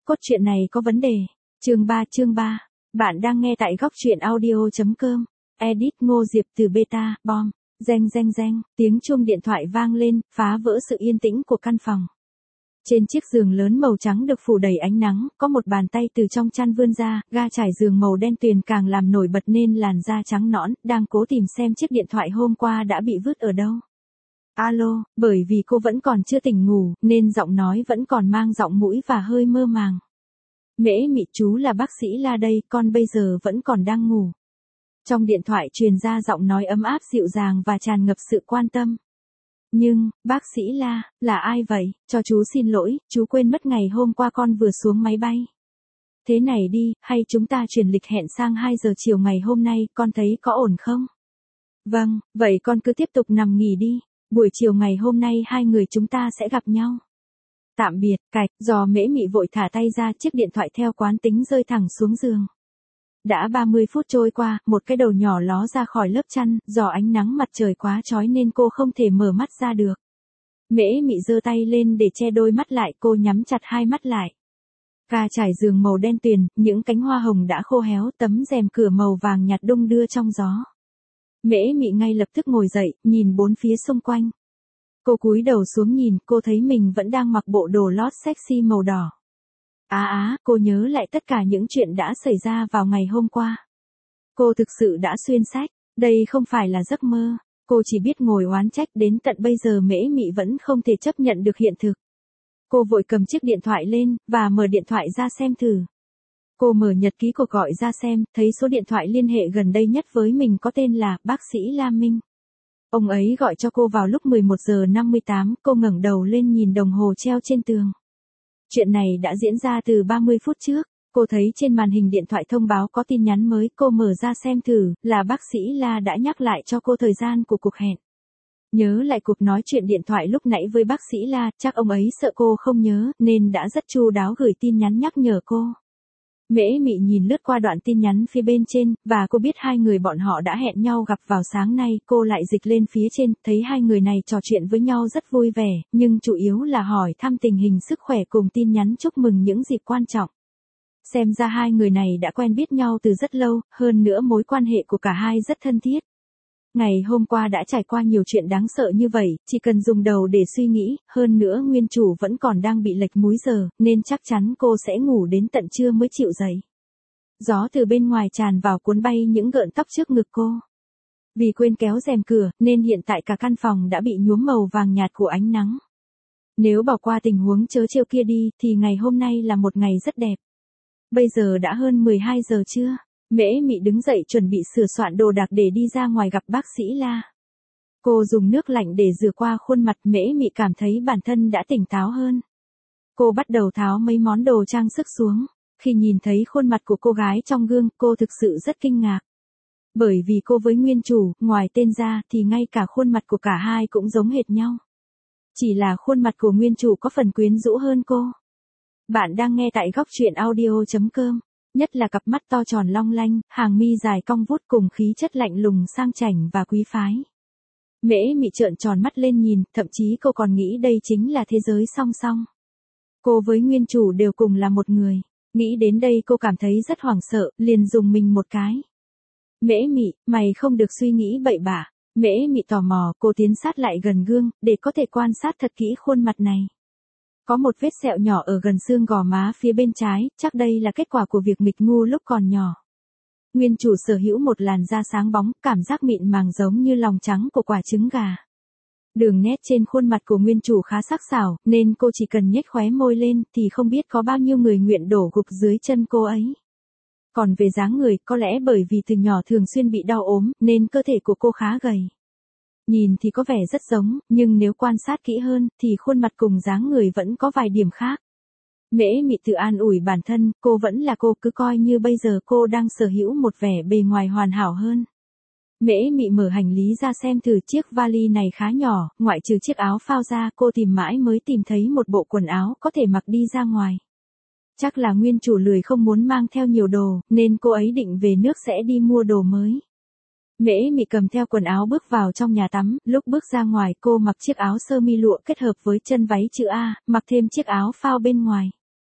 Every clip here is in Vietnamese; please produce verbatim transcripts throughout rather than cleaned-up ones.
cốt truyện này có vấn đề. Chương ba chương ba. Bạn đang nghe tại góc truyện audio.com. Edit Ngô Diệp từ beta, bom. Reng reng reng, tiếng chuông điện thoại vang lên, phá vỡ sự yên tĩnh của căn phòng. Trên chiếc giường lớn màu trắng được phủ đầy ánh nắng, có một bàn tay từ trong chăn vươn ra, ga trải giường màu đen tuyền càng làm nổi bật nên làn da trắng nõn, đang cố tìm xem chiếc điện thoại hôm qua đã bị vứt ở đâu. Alo, bởi vì cô vẫn còn chưa tỉnh ngủ, nên giọng nói vẫn còn mang giọng mũi và hơi mơ màng. Mễ Mị, chú là bác sĩ La đây, con bây giờ vẫn còn đang ngủ. Trong điện thoại truyền ra giọng nói ấm áp dịu dàng và tràn ngập sự quan tâm. Nhưng, bác sĩ La, là ai vậy? Cho chú xin lỗi, chú quên mất ngày hôm qua con vừa xuống máy bay. Thế này đi, hay chúng ta chuyển lịch hẹn sang hai giờ chiều ngày hôm nay, con thấy có ổn không? Vâng, vậy con cứ tiếp tục nằm nghỉ đi. Buổi chiều ngày hôm nay hai người chúng ta sẽ gặp nhau. Tạm biệt, cạch, Giò Mễ Mị vội thả tay ra, chiếc điện thoại theo quán tính rơi thẳng xuống giường. Đã ba mươi phút trôi qua, một cái đầu nhỏ ló ra khỏi lớp chăn, do ánh nắng mặt trời quá chói nên cô không thể mở mắt ra được. Mễ Mị giơ tay lên để che đôi mắt lại, cô nhắm chặt hai mắt lại. Ga trải giường màu đen tuyền, những cánh hoa hồng đã khô héo, tấm rèm cửa màu vàng nhạt đung đưa trong gió. Mễ Mị ngay lập tức ngồi dậy, nhìn bốn phía xung quanh. Cô cúi đầu xuống nhìn, cô thấy mình vẫn đang mặc bộ đồ lót sexy màu đỏ. Á á, cô nhớ lại tất cả những chuyện đã xảy ra vào ngày hôm qua. Cô thực sự đã xuyên sách, đây không phải là giấc mơ. Cô chỉ biết ngồi oán trách, đến tận bây giờ Mễ Mị vẫn không thể chấp nhận được hiện thực. Cô vội cầm chiếc điện thoại lên, và mở điện thoại ra xem thử. Cô mở nhật ký cuộc gọi ra xem, thấy số điện thoại liên hệ gần đây nhất với mình có tên là bác sĩ La Minh. Ông ấy gọi cho cô vào lúc mười một giờ năm mươi tám, cô ngẩng đầu lên nhìn đồng hồ treo trên tường. Chuyện này đã diễn ra từ ba mươi phút trước, cô thấy trên màn hình điện thoại thông báo có tin nhắn mới, cô mở ra xem thử, là bác sĩ La đã nhắc lại cho cô thời gian của cuộc hẹn. Nhớ lại cuộc nói chuyện điện thoại lúc nãy với bác sĩ La, chắc ông ấy sợ cô không nhớ, nên đã rất chu đáo gửi tin nhắn nhắc nhở cô. Mễ Mị nhìn lướt qua đoạn tin nhắn phía bên trên, và cô biết hai người bọn họ đã hẹn nhau gặp vào sáng nay, cô lại dịch lên phía trên, thấy hai người này trò chuyện với nhau rất vui vẻ, nhưng chủ yếu là hỏi thăm tình hình sức khỏe cùng tin nhắn chúc mừng những dịp quan trọng. Xem ra hai người này đã quen biết nhau từ rất lâu, hơn nữa mối quan hệ của cả hai rất thân thiết. Ngày hôm qua đã trải qua nhiều chuyện đáng sợ như vậy, chỉ cần dùng đầu để suy nghĩ, hơn nữa nguyên chủ vẫn còn đang bị lệch múi giờ, nên chắc chắn cô sẽ ngủ đến tận trưa mới chịu dậy. Gió từ bên ngoài tràn vào cuốn bay những gợn tóc trước ngực cô. Vì quên kéo rèm cửa, nên hiện tại cả căn phòng đã bị nhuốm màu vàng nhạt của ánh nắng. Nếu bỏ qua tình huống trớ trêu kia đi, thì ngày hôm nay là một ngày rất đẹp. Bây giờ đã hơn mười hai giờ trưa. Mễ Mị đứng dậy chuẩn bị sửa soạn đồ đạc để đi ra ngoài gặp bác sĩ La. Cô dùng nước lạnh để rửa qua khuôn mặt, Mễ Mị cảm thấy bản thân đã tỉnh táo hơn. Cô bắt đầu tháo mấy món đồ trang sức xuống. Khi nhìn thấy khuôn mặt của cô gái trong gương, cô thực sự rất kinh ngạc. Bởi vì cô với nguyên chủ, ngoài tên ra thì ngay cả khuôn mặt của cả hai cũng giống hệt nhau. Chỉ là khuôn mặt của nguyên chủ có phần quyến rũ hơn cô. Bạn đang nghe tại góc truyện audio.com. Nhất là cặp mắt to tròn long lanh, hàng mi dài cong vút cùng khí chất lạnh lùng sang chảnh và quý phái. Mễ Mị trợn tròn mắt lên nhìn, thậm chí cô còn nghĩ đây chính là thế giới song song. Cô với nguyên chủ đều cùng là một người. Nghĩ đến đây cô cảm thấy rất hoảng sợ, liền dùng mình một cái. Mễ Mị, mày không được suy nghĩ bậy bạ. Mễ Mị tò mò, cô tiến sát lại gần gương, để có thể quan sát thật kỹ khuôn mặt này. Có một vết sẹo nhỏ ở gần xương gò má phía bên trái, chắc đây là kết quả của việc nghịch ngu lúc còn nhỏ. Nguyên chủ sở hữu một làn da sáng bóng, cảm giác mịn màng giống như lòng trắng của quả trứng gà. Đường nét trên khuôn mặt của nguyên chủ khá sắc sảo, nên cô chỉ cần nhếch khóe môi lên, thì không biết có bao nhiêu người nguyện đổ gục dưới chân cô ấy. Còn về dáng người, có lẽ bởi vì từ nhỏ thường xuyên bị đau ốm, nên cơ thể của cô khá gầy. Nhìn thì có vẻ rất giống, nhưng nếu quan sát kỹ hơn, thì khuôn mặt cùng dáng người vẫn có vài điểm khác. Mễ Mị tự an ủi bản thân, cô vẫn là cô, cứ coi như bây giờ cô đang sở hữu một vẻ bề ngoài hoàn hảo hơn. Mễ Mị mở hành lý ra xem thử, chiếc vali này khá nhỏ, ngoại trừ chiếc áo phao ra, cô tìm mãi mới tìm thấy một bộ quần áo có thể mặc đi ra ngoài. Chắc là nguyên chủ lười không muốn mang theo nhiều đồ, nên cô ấy định về nước sẽ đi mua đồ mới. Mễ Mị cầm theo quần áo bước vào trong nhà tắm, lúc bước ra ngoài cô mặc chiếc áo sơ mi lụa kết hợp với chân váy chữ A, mặc thêm chiếc áo phao bên ngoài.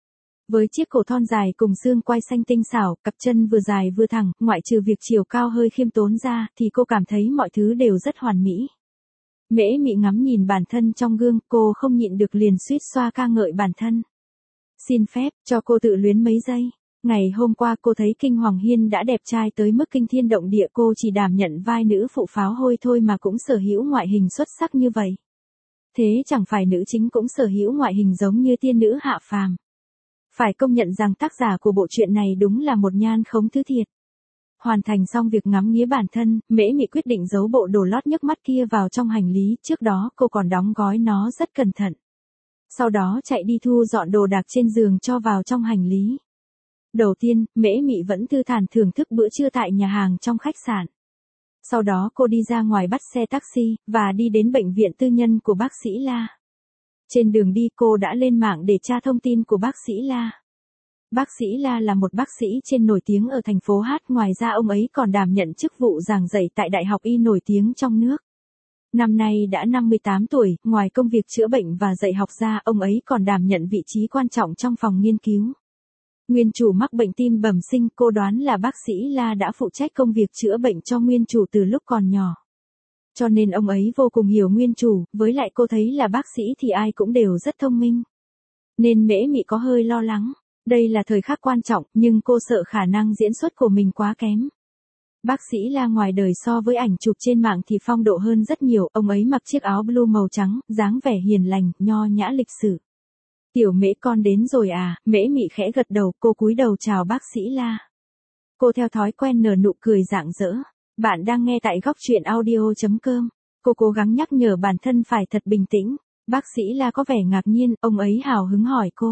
Với chiếc cổ thon dài cùng xương quai xanh tinh xảo, cặp chân vừa dài vừa thẳng, ngoại trừ việc chiều cao hơi khiêm tốn ra, thì cô cảm thấy mọi thứ đều rất hoàn mỹ. Mễ Mị ngắm nhìn bản thân trong gương, cô không nhịn được liền suýt xoa ca ngợi bản thân. Xin phép, cho cô tự luyến mấy giây. Ngày hôm qua cô thấy Kinh Hoàng Hiên đã đẹp trai tới mức kinh thiên động địa, cô chỉ đảm nhận vai nữ phụ pháo hôi thôi mà cũng sở hữu ngoại hình xuất sắc như vậy. Thế chẳng phải nữ chính cũng sở hữu ngoại hình giống như tiên nữ hạ phàm. Phải công nhận rằng tác giả của bộ truyện này đúng là một nhan khống thứ thiệt. Hoàn thành xong việc ngắm nghía bản thân, Mễ Mị quyết định giấu bộ đồ lót nhức mắt kia vào trong hành lý, trước đó cô còn đóng gói nó rất cẩn thận. Sau đó chạy đi thu dọn đồ đạc trên giường cho vào trong hành lý. Đầu tiên, Mễ Mị vẫn thư thản thưởng thức bữa trưa tại nhà hàng trong khách sạn. Sau đó cô đi ra ngoài bắt xe taxi, và đi đến bệnh viện tư nhân của bác sĩ La. Trên đường đi cô đã lên mạng để tra thông tin của bác sĩ La. Bác sĩ La là một bác sĩ trên nổi tiếng ở thành phố Hát, ngoài ra ông ấy còn đảm nhận chức vụ giảng dạy tại Đại học Y nổi tiếng trong nước. Năm nay đã năm mươi tám tuổi, ngoài công việc chữa bệnh và dạy học ra, ông ấy còn đảm nhận vị trí quan trọng trong phòng nghiên cứu. Nguyên chủ mắc bệnh tim bẩm sinh, cô đoán là bác sĩ La đã phụ trách công việc chữa bệnh cho nguyên chủ từ lúc còn nhỏ. Cho nên ông ấy vô cùng hiểu nguyên chủ, với lại cô thấy là bác sĩ thì ai cũng đều rất thông minh. Nên Mễ Mị có hơi lo lắng. Đây là thời khắc quan trọng, nhưng cô sợ khả năng diễn xuất của mình quá kém. Bác sĩ La ngoài đời so với ảnh chụp trên mạng thì phong độ hơn rất nhiều, ông ấy mặc chiếc áo blue màu trắng, dáng vẻ hiền lành, nho nhã lịch sự. Tiểu Mễ con đến rồi à? Mễ Mị khẽ gật đầu, cô cúi đầu chào bác sĩ La. Cô theo thói quen nở nụ cười rạng rỡ. Bạn đang nghe tại góc truyện audio chấm com. Cô cố gắng nhắc nhở bản thân phải thật bình tĩnh. Bác sĩ La có vẻ ngạc nhiên, ông ấy hào hứng hỏi cô.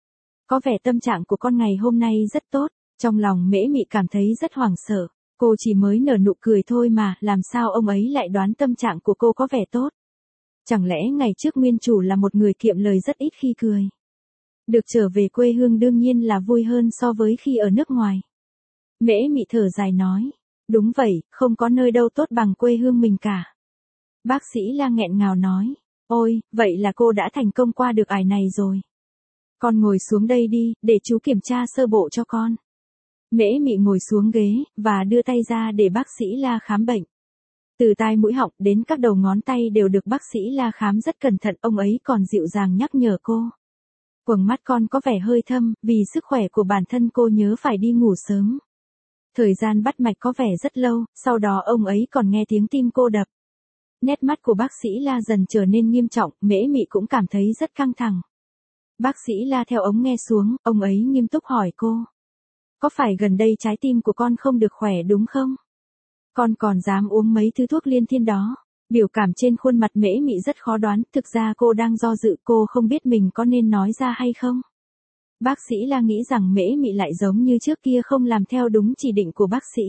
Có vẻ tâm trạng của con ngày hôm nay rất tốt. Trong lòng Mễ Mị cảm thấy rất hoảng sợ. Cô chỉ mới nở nụ cười thôi mà, làm sao ông ấy lại đoán tâm trạng của cô có vẻ tốt? Chẳng lẽ ngày trước nguyên chủ là một người kiệm lời rất ít khi cười? Được trở về quê hương đương nhiên là vui hơn so với khi ở nước ngoài. Mễ Mị thở dài nói. Đúng vậy, không có nơi đâu tốt bằng quê hương mình cả. Bác sĩ La nghẹn ngào nói. Ôi, vậy là cô đã thành công qua được ải này rồi. Con ngồi xuống đây đi, để chú kiểm tra sơ bộ cho con. Mễ Mị ngồi xuống ghế, và đưa tay ra để bác sĩ La khám bệnh. Từ tai mũi họng đến các đầu ngón tay đều được bác sĩ La khám rất cẩn thận, ông ấy còn dịu dàng nhắc nhở cô. Quầng mắt con có vẻ hơi thâm, vì sức khỏe của bản thân cô nhớ phải đi ngủ sớm. Thời gian bắt mạch có vẻ rất lâu, sau đó ông ấy còn nghe tiếng tim cô đập. Nét mắt của bác sĩ La dần trở nên nghiêm trọng, Mễ Mị cũng cảm thấy rất căng thẳng. Bác sĩ La theo ống nghe xuống, ông ấy nghiêm túc hỏi cô. Có phải gần đây trái tim của con không được khỏe đúng không? Con còn dám uống mấy thứ thuốc liên thiên đó? Biểu cảm trên khuôn mặt Mễ Mị rất khó đoán, thực ra cô đang do dự, cô không biết mình có nên nói ra hay không. Bác sĩ La nghĩ rằng Mễ Mị lại giống như trước kia không làm theo đúng chỉ định của bác sĩ.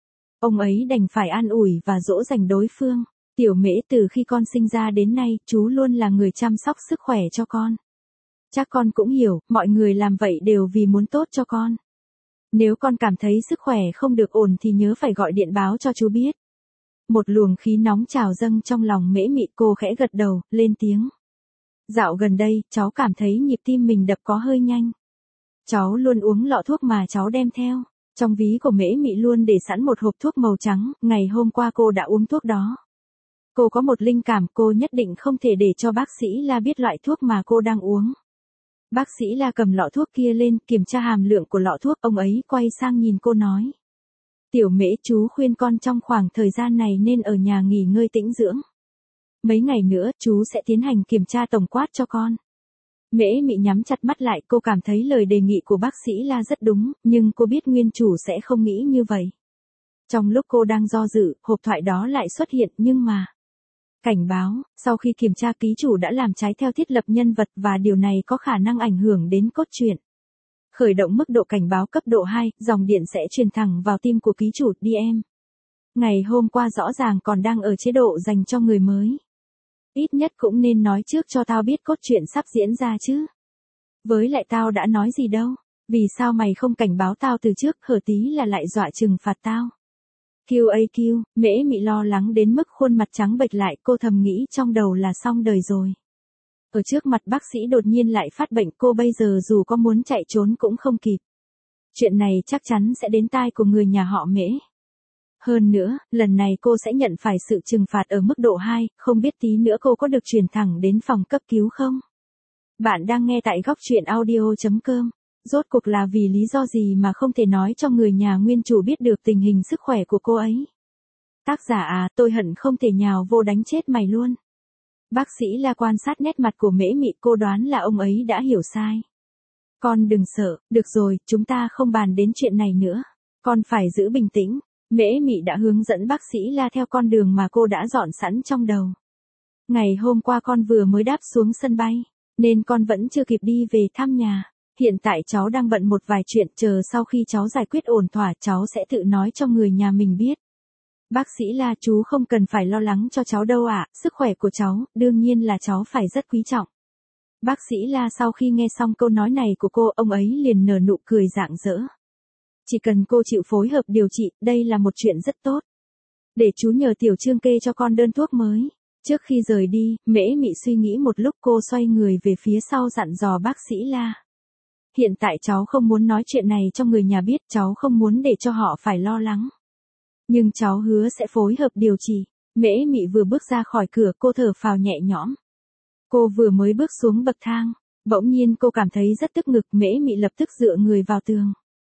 Ông ấy đành phải an ủi và dỗ dành đối phương. Tiểu Mễ, từ khi con sinh ra đến nay, chú luôn là người chăm sóc sức khỏe cho con. Chắc con cũng hiểu, mọi người làm vậy đều vì muốn tốt cho con. Nếu con cảm thấy sức khỏe không được ổn thì nhớ phải gọi điện báo cho chú biết. Một luồng khí nóng trào dâng trong lòng Mễ Mị, cô khẽ gật đầu, lên tiếng. Dạo gần đây, cháu cảm thấy nhịp tim mình đập có hơi nhanh. Cháu luôn uống lọ thuốc mà cháu đem theo. Trong ví của Mễ Mị luôn để sẵn một hộp thuốc màu trắng, ngày hôm qua cô đã uống thuốc đó. Cô có một linh cảm, cô nhất định không thể để cho bác sĩ La biết loại thuốc mà cô đang uống. Bác sĩ La cầm lọ thuốc kia lên, kiểm tra hàm lượng của lọ thuốc, ông ấy quay sang nhìn cô nói. Tiểu Mễ, chú khuyên con trong khoảng thời gian này nên ở nhà nghỉ ngơi tĩnh dưỡng. Mấy ngày nữa, chú sẽ tiến hành kiểm tra tổng quát cho con. Mễ Mị nhắm chặt mắt lại, cô cảm thấy lời đề nghị của bác sĩ La rất đúng, nhưng cô biết nguyên chủ sẽ không nghĩ như vậy. Trong lúc cô đang do dự, hộp thoại đó lại xuất hiện, nhưng mà... Cảnh báo, sau khi kiểm tra ký chủ đã làm trái theo thiết lập nhân vật và điều này có khả năng ảnh hưởng đến cốt truyện. Khởi động mức độ cảnh báo cấp độ hai, dòng điện sẽ truyền thẳng vào tim của ký chủ, đê em. Ngày hôm qua rõ ràng còn đang ở chế độ dành cho người mới. Ít nhất cũng nên nói trước cho tao biết cốt truyện sắp diễn ra chứ. Với lại tao đã nói gì đâu, vì sao mày không cảnh báo tao từ trước, hở tí là lại dọa trừng phạt tao. quy a quy, Mễ Mị lo lắng đến mức khuôn mặt trắng bệch lại, cô thầm nghĩ trong đầu là xong đời rồi. Ở trước mặt bác sĩ đột nhiên lại phát bệnh, cô bây giờ dù có muốn chạy trốn cũng không kịp. Chuyện này chắc chắn sẽ đến tai của người nhà họ Mễ. Hơn nữa, lần này cô sẽ nhận phải sự trừng phạt ở mức độ hai, không biết tí nữa cô có được chuyển thẳng đến phòng cấp cứu không? Bạn đang nghe tại góc truyện audio chấm com. Rốt cuộc là vì lý do gì mà không thể nói cho người nhà nguyên chủ biết được tình hình sức khỏe của cô ấy? Tác giả à, tôi hận không thể nhào vô đánh chết mày luôn. Bác sĩ La quan sát nét mặt của Mễ Mị, cô đoán là ông ấy đã hiểu sai. Con đừng sợ, được rồi, chúng ta không bàn đến chuyện này nữa. Con phải giữ bình tĩnh. Mễ Mị đã hướng dẫn bác sĩ La theo con đường mà cô đã dọn sẵn trong đầu. Ngày hôm qua con vừa mới đáp xuống sân bay, nên con vẫn chưa kịp đi về thăm nhà. Hiện tại cháu đang bận một vài chuyện, chờ sau khi cháu giải quyết ổn thỏa cháu sẽ tự nói cho người nhà mình biết. Bác sĩ La, chú không cần phải lo lắng cho cháu đâu ạ, sức khỏe của cháu, đương nhiên là cháu phải rất quý trọng. Bác sĩ La sau khi nghe xong câu nói này của cô, ông ấy liền nở nụ cười rạng rỡ. Chỉ cần cô chịu phối hợp điều trị, đây là một chuyện rất tốt. Để chú nhờ Tiểu Trương kê cho con đơn thuốc mới. Trước khi rời đi, Mễ Mị suy nghĩ một lúc, cô xoay người về phía sau dặn dò bác sĩ La. Hiện tại cháu không muốn nói chuyện này cho người nhà biết, cháu không muốn để cho họ phải lo lắng. Nhưng cháu hứa sẽ phối hợp điều trị. Mễ Mị vừa bước ra khỏi cửa, cô thở phào nhẹ nhõm. Cô vừa mới bước xuống bậc thang, bỗng nhiên cô cảm thấy rất tức ngực. Mễ Mị lập tức dựa người vào tường.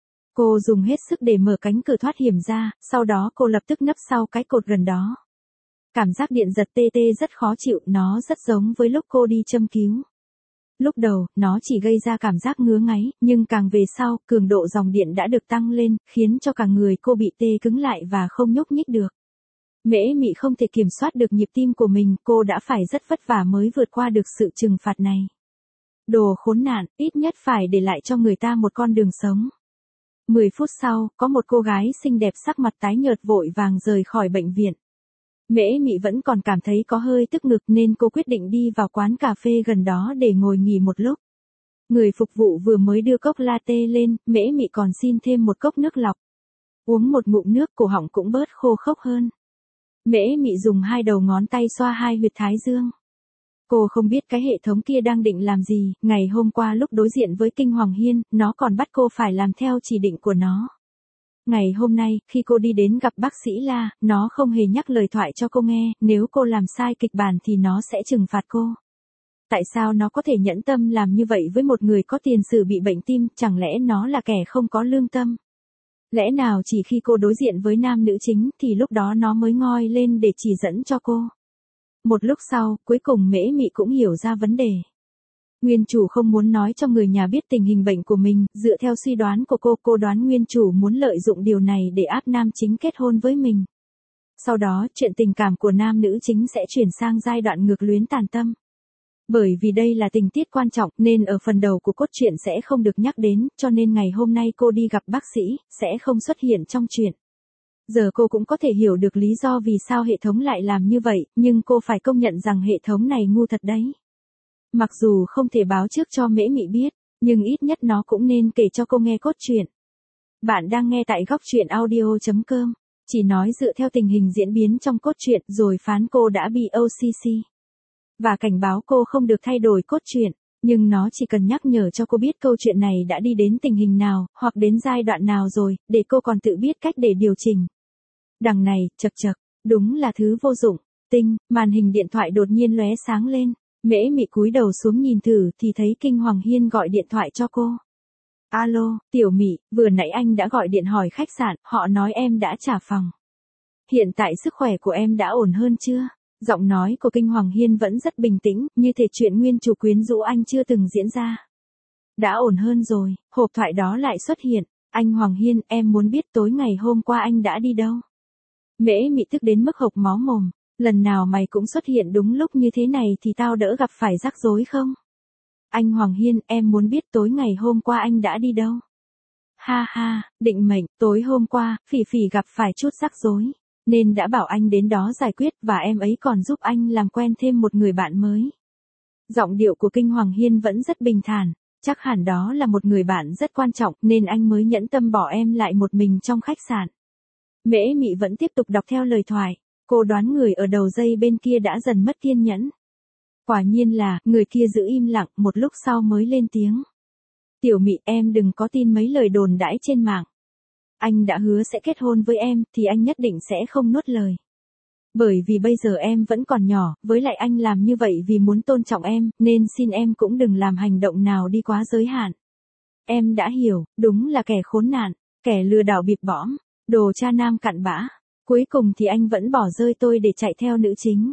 Cô dùng hết sức để mở cánh cửa thoát hiểm ra, sau đó cô lập tức nấp sau cái cột gần đó. Cảm giác điện giật tê tê rất khó chịu, nó rất giống với lúc cô đi châm cứu. Lúc đầu, nó chỉ gây ra cảm giác ngứa ngáy, nhưng càng về sau, cường độ dòng điện đã được tăng lên, khiến cho cả người cô bị tê cứng lại và không nhúc nhích được. Mễ Mị không thể kiểm soát được nhịp tim của mình, cô đã phải rất vất vả mới vượt qua được sự trừng phạt này. Đồ khốn nạn, ít nhất phải để lại cho người ta một con đường sống. Mười phút sau, có một cô gái xinh đẹp sắc mặt tái nhợt vội vàng rời khỏi bệnh viện. Mễ Mị vẫn còn cảm thấy có hơi tức ngực nên cô quyết định đi vào quán cà phê gần đó để ngồi nghỉ một lúc. Người phục vụ vừa mới đưa cốc latte lên, Mễ Mị còn xin thêm một cốc nước lọc. Uống một ngụm nước, cổ họng cũng bớt khô khốc hơn. Mễ Mị dùng hai đầu ngón tay xoa hai huyệt thái dương. Cô không biết cái hệ thống kia đang định làm gì, ngày hôm qua lúc đối diện với Kinh Hoàng Hiên, nó còn bắt cô phải làm theo chỉ định của nó. Ngày hôm nay, khi cô đi đến gặp bác sĩ La, nó không hề nhắc lời thoại cho cô nghe, nếu cô làm sai kịch bản thì nó sẽ trừng phạt cô. Tại sao nó có thể nhẫn tâm làm như vậy với một người có tiền sử bị bệnh tim, chẳng lẽ nó là kẻ không có lương tâm? Lẽ nào chỉ khi cô đối diện với nam nữ chính thì lúc đó nó mới ngoi lên để chỉ dẫn cho cô? Một lúc sau, cuối cùng Mễ Mị cũng hiểu ra vấn đề. Nguyên chủ không muốn nói cho người nhà biết tình hình bệnh của mình, dựa theo suy đoán của cô, cô đoán nguyên chủ muốn lợi dụng điều này để áp nam chính kết hôn với mình. Sau đó, chuyện tình cảm của nam nữ chính sẽ chuyển sang giai đoạn ngược luyến tàn tâm. Bởi vì đây là tình tiết quan trọng nên ở phần đầu của cốt truyện sẽ không được nhắc đến, cho nên ngày hôm nay cô đi gặp bác sĩ, sẽ không xuất hiện trong truyện. Giờ cô cũng có thể hiểu được lý do vì sao hệ thống lại làm như vậy, nhưng cô phải công nhận rằng hệ thống này ngu thật đấy. Mặc dù không thể báo trước cho Mễ Mị biết, nhưng ít nhất nó cũng nên kể cho cô nghe cốt truyện. Bạn đang nghe tại góc truyện audio chấm com, chỉ nói dựa theo tình hình diễn biến trong cốt truyện rồi phán cô đã bị ô xê xê. Và cảnh báo cô không được thay đổi cốt truyện, nhưng nó chỉ cần nhắc nhở cho cô biết câu chuyện này đã đi đến tình hình nào, hoặc đến giai đoạn nào rồi, để cô còn tự biết cách để điều chỉnh. Đằng này, chật chật, đúng là thứ vô dụng. Tinh, màn hình điện thoại đột nhiên lóe sáng lên. Mễ Mị cúi đầu xuống nhìn thử thì thấy Kinh Hoàng Hiên gọi điện thoại cho cô. Alo, Tiểu Mị, vừa nãy anh đã gọi điện hỏi khách sạn, họ nói em đã trả phòng. Hiện tại sức khỏe của em đã ổn hơn chưa? Giọng nói của Kinh Hoàng Hiên vẫn rất bình tĩnh, như thể chuyện nguyên chủ quyến rũ anh chưa từng diễn ra. Đã ổn hơn rồi, hộp thoại đó lại xuất hiện. Anh Hoàng Hiên, em muốn biết tối ngày hôm qua anh đã đi đâu? Mễ Mị tức đến mức hộc máu mồm. Lần nào mày cũng xuất hiện đúng lúc như thế này thì tao đỡ gặp phải rắc rối không? Anh Hoàng Hiên, em muốn biết tối ngày hôm qua anh đã đi đâu? Ha ha, định mệnh, tối hôm qua, Phỉ Phỉ gặp phải chút rắc rối, nên đã bảo anh đến đó giải quyết và em ấy còn giúp anh làm quen thêm một người bạn mới. Giọng điệu của Kinh Hoàng Hiên vẫn rất bình thản, chắc hẳn đó là một người bạn rất quan trọng nên anh mới nhẫn tâm bỏ em lại một mình trong khách sạn. Mễ Mị vẫn tiếp tục đọc theo lời thoại. Cô đoán người ở đầu dây bên kia đã dần mất kiên nhẫn. Quả nhiên là, người kia giữ im lặng một lúc sau mới lên tiếng. Tiểu Mị, em đừng có tin mấy lời đồn đãi trên mạng. Anh đã hứa sẽ kết hôn với em, thì anh nhất định sẽ không nuốt lời. Bởi vì bây giờ em vẫn còn nhỏ, với lại anh làm như vậy vì muốn tôn trọng em, nên xin em cũng đừng làm hành động nào đi quá giới hạn. Em đã hiểu, đúng là kẻ khốn nạn, kẻ lừa đảo bịp bõm, đồ cha nam cặn bã. Cuối cùng thì anh vẫn bỏ rơi tôi để chạy theo nữ chính.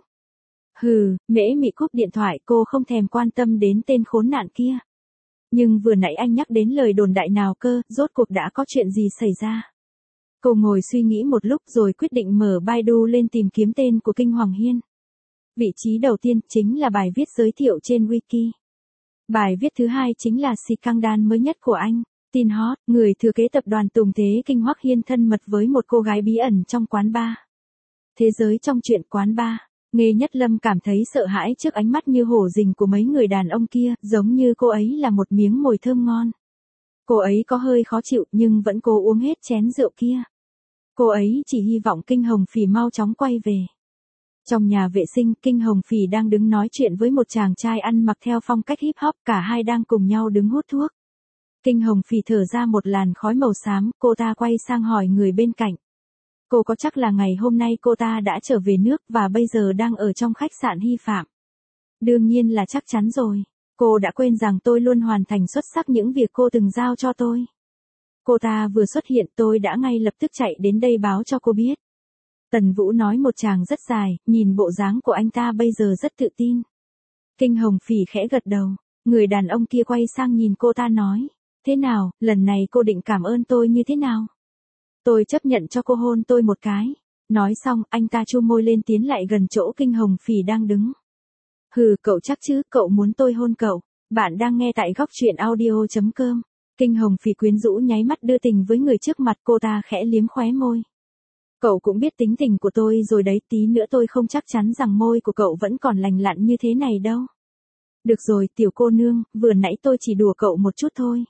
Hừ, Mễ Mị cúp điện thoại, cô không thèm quan tâm đến tên khốn nạn kia. Nhưng vừa nãy anh nhắc đến lời đồn đại nào cơ, rốt cuộc đã có chuyện gì xảy ra? Cô ngồi suy nghĩ một lúc rồi quyết định mở Baidu lên tìm kiếm tên của Kinh Hoàng Hiên. Vị trí đầu tiên chính là bài viết giới thiệu trên Wiki. Bài viết thứ hai chính là scandal mới nhất của anh. Tin hot, người thừa kế tập đoàn Tùng Thế Kinh Hoắc Hiên thân mật với một cô gái bí ẩn trong quán bar. Thế giới trong chuyện quán bar. Nghê Nhất Lâm cảm thấy sợ hãi trước ánh mắt như hổ rình của mấy người đàn ông kia, giống như cô ấy là một miếng mồi thơm ngon. Cô ấy có hơi khó chịu nhưng vẫn cố uống hết chén rượu kia. Cô ấy chỉ hy vọng Kinh Hồng Phỉ mau chóng quay về. Trong nhà vệ sinh, Kinh Hồng Phỉ đang đứng nói chuyện với một chàng trai ăn mặc theo phong cách hip hop, cả hai đang cùng nhau đứng hút thuốc. Kinh Hồng Phỉ thở ra một làn khói màu xám, cô ta quay sang hỏi người bên cạnh. Cô có chắc là ngày hôm nay cô ta đã trở về nước và bây giờ đang ở trong khách sạn Hy Phạm? Đương nhiên là chắc chắn rồi. Cô đã quên rằng tôi luôn hoàn thành xuất sắc những việc cô từng giao cho tôi. Cô ta vừa xuất hiện tôi đã ngay lập tức chạy đến đây báo cho cô biết. Tần Vũ nói một tràng rất dài, nhìn bộ dáng của anh ta bây giờ rất tự tin. Kinh Hồng Phỉ khẽ gật đầu, người đàn ông kia quay sang nhìn cô ta nói. Thế nào, lần này cô định cảm ơn tôi như thế nào? Tôi chấp nhận cho cô hôn tôi một cái. Nói xong, anh ta chu môi lên tiến lại gần chỗ Kinh Hồng Phỉ đang đứng. Hừ, cậu chắc chứ, cậu muốn tôi hôn cậu. Bạn đang nghe tại góc truyện audio chấm com. Kinh Hồng Phỉ quyến rũ nháy mắt đưa tình với người trước mặt, cô ta khẽ liếm khóe môi. Cậu cũng biết tính tình của tôi rồi đấy, tí nữa tôi không chắc chắn rằng môi của cậu vẫn còn lành lặn như thế này đâu. Được rồi, tiểu cô nương, vừa nãy tôi chỉ đùa cậu một chút thôi.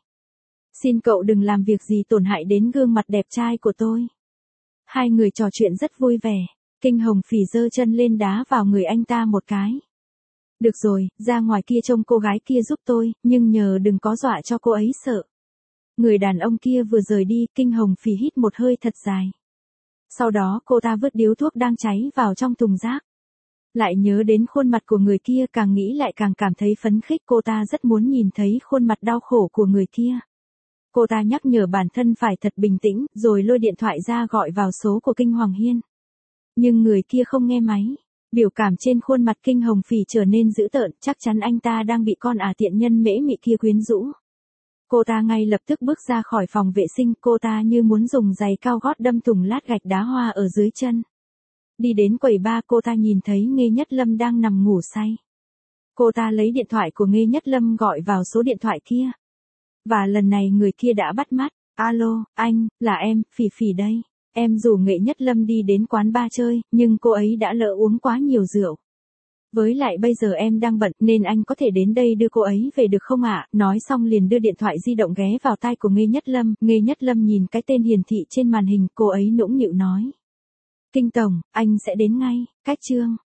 Xin cậu đừng làm việc gì tổn hại đến gương mặt đẹp trai của tôi. Hai người trò chuyện rất vui vẻ. Kinh Hồng Phỉ giơ chân lên đá vào người anh ta một cái. Được rồi, ra ngoài kia trông cô gái kia giúp tôi, nhưng nhờ đừng có dọa cho cô ấy sợ. Người đàn ông kia vừa rời đi, Kinh Hồng Phỉ hít một hơi thật dài. Sau đó cô ta vứt điếu thuốc đang cháy vào trong thùng rác. Lại nhớ đến khuôn mặt của người kia, càng nghĩ lại càng cảm thấy phấn khích, cô ta rất muốn nhìn thấy khuôn mặt đau khổ của người kia. Cô ta nhắc nhở bản thân phải thật bình tĩnh, rồi lôi điện thoại ra gọi vào số của Kinh Hoàng Hiên. Nhưng người kia không nghe máy. Biểu cảm trên khuôn mặt Kinh Hồng Phỉ trở nên dữ tợn, chắc chắn anh ta đang bị con ả tiện nhân Mễ Mị kia quyến rũ. Cô ta ngay lập tức bước ra khỏi phòng vệ sinh, cô ta như muốn dùng giày cao gót đâm thủng lát gạch đá hoa ở dưới chân. Đi đến quầy bar, cô ta nhìn thấy Nghê Nhất Lâm đang nằm ngủ say. Cô ta lấy điện thoại của Nghê Nhất Lâm gọi vào số điện thoại kia. Và lần này người kia đã bắt mắt. Alo, anh, là em, Phỉ Phỉ đây. Em rủ Nghệ Nhất Lâm đi đến quán bar chơi, nhưng cô ấy đã lỡ uống quá nhiều rượu. Với lại bây giờ em đang bận nên anh có thể đến đây đưa cô ấy về được không ạ? Nói xong liền đưa điện thoại di động ghé vào tai của Nghê Nhất Lâm. Nghê Nhất Lâm nhìn cái tên hiển thị trên màn hình, cô ấy nũng nịu nói. Kinh tổng, anh sẽ đến ngay, cách chương.